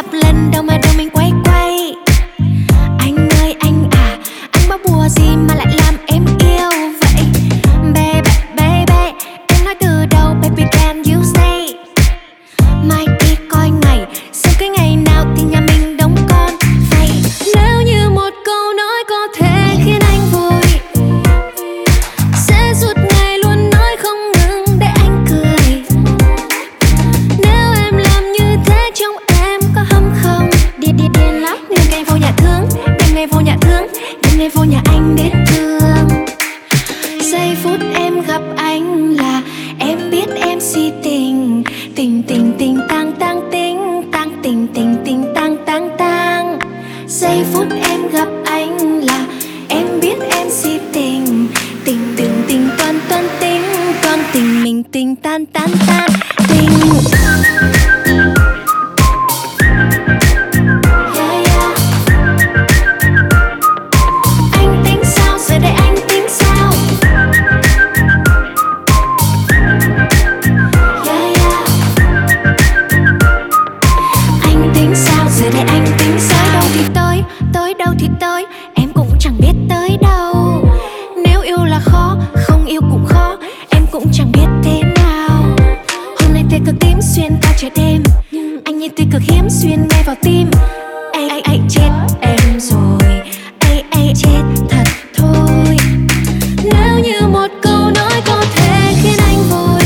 lần đâu mình quay quay. Anh ơi anh à, anh báo bùa gì mà lại làm em yêu vậy? Baby, baby, em nói từ đầu, baby can you say? Mai đi coi ngày, xem cái ngày nào thì nhà mình đóng con vậy. Nếu như một câu nói có thể khiến anh vui, sẽ suốt ngày luôn nói không ngừng để anh cười. Nếu em làm như thế trong em có hâm không? Điên lắm. Đêm ngày vô nhà thương, đêm ngày vô nhà thương, đêm ngày vô nhà anh đến thương. Giây phút em gặp anh là em biết em si tình. Tình tình tình tang tang tình, tang tình tình tình tang tang tang. Giây phút em gặp anh là em biết em si tình. Tình tình tình toan toan tình, con tình mình tình tan tan tan tình. Yeah, yeah. Anh tính sao, giờ đây anh tính sao? Yeah, yeah. Anh tính sao, giờ đây anh tính sao? Tới đâu thì tới, em cũng chẳng biết tới đâu. Nếu yêu là khó, không yêu cũng khó, em cũng chẳng biết thế nào. Hôm nay tia cực tím xuyên qua trời đêm, anh như tia cực hiếm xuyên ngay vào tim. Ai chết em rồi, ai chết thật thôi. Nếu như một câu nói có thể khiến anh vui,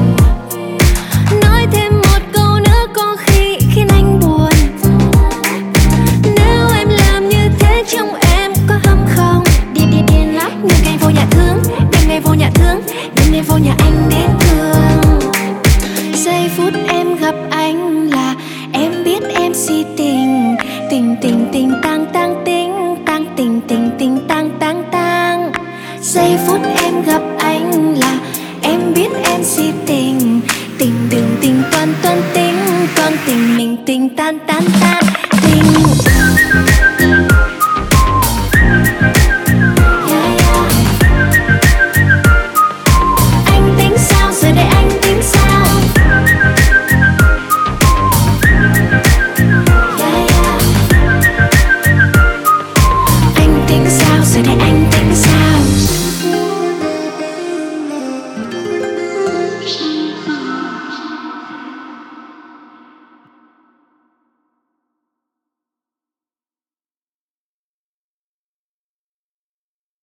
nói thêm một câu nữa có khi khiến anh buồn. Nếu em làm như thế trong em có hâm không? Điên lắm. Đêm ngày vô nhà thương, đêm ngày vô nhà thương, đêm ngày vô nhà anh đến thương. Giây phút em gặp anh là em biết em si tình. Tình tình tình tang tang tình, tang tình tình tình tang tang tang. Giây phút em gặp anh là em biết em si tình. Tình đừng tình toan toan tình, con tình mình tình tan tan tan tình.